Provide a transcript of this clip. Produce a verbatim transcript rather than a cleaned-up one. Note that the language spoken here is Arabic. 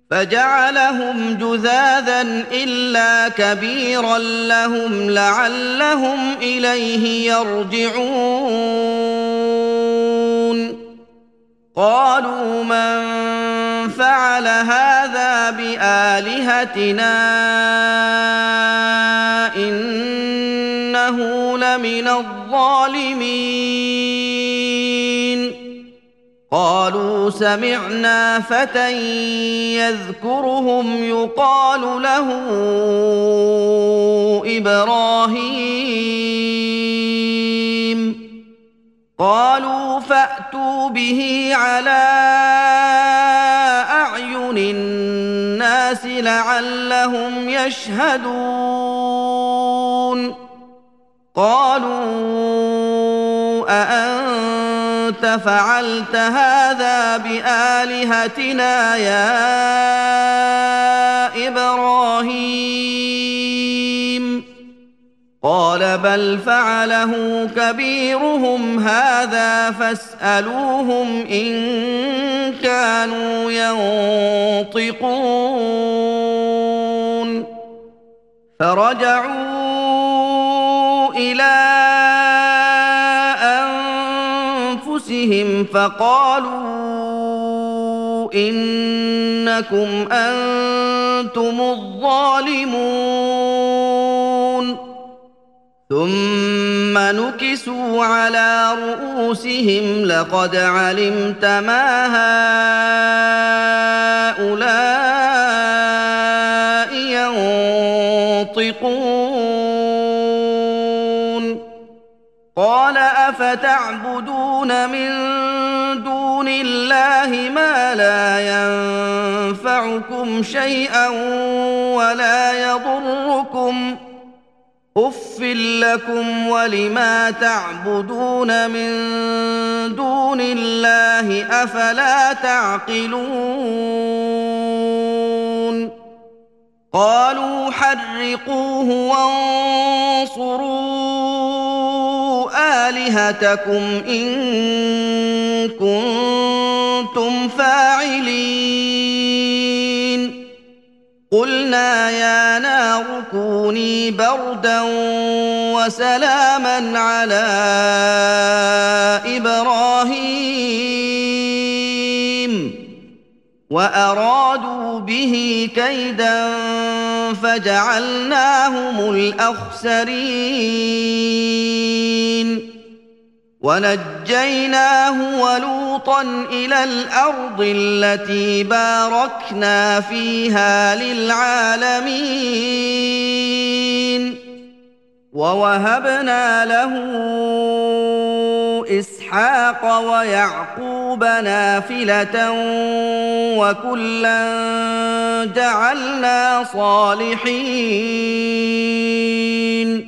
فجعلهم جذاذا إلا كبيرا لهم لعلهم إليه يرجعون قالوا من فعل هذا بآلهتنا إنه لمن الظالمين قالوا سمعنا فتى يذكرهم يقال له إبراهيم قالوا فأتوا به على أعين الناس لعلهم يشهدون قالوا أأنت فعلت هذا بآلهتنا يا إبراهيم قال بل فعله كبيرهم هذا فاسألوهم إن كانوا ينطقون فرجعوا إلى أنفسهم فقالوا إنكم أنتم الظالمون ثم نكسوا على رؤوسهم لقد علمت ما هؤلاء ينطقون قال أفتعبدون من دون الله ما لا ينفعكم شيئا ولا يضركم أف لكم ولما تعبدون من دون الله أفلا تعقلون قالوا حرقوه وانصروا آلهتكم إن كنتم فاعلين قلنا يا نار كوني بردا وسلاما على إبراهيم وأرادوا به كيدا فجعلناهم الأخسرين ونجيناه ولوطا إلى الأرض التي باركنا فيها للعالمين ووهبنا له إسحاق ويعقوب نافلة وكلا جعلنا صالحين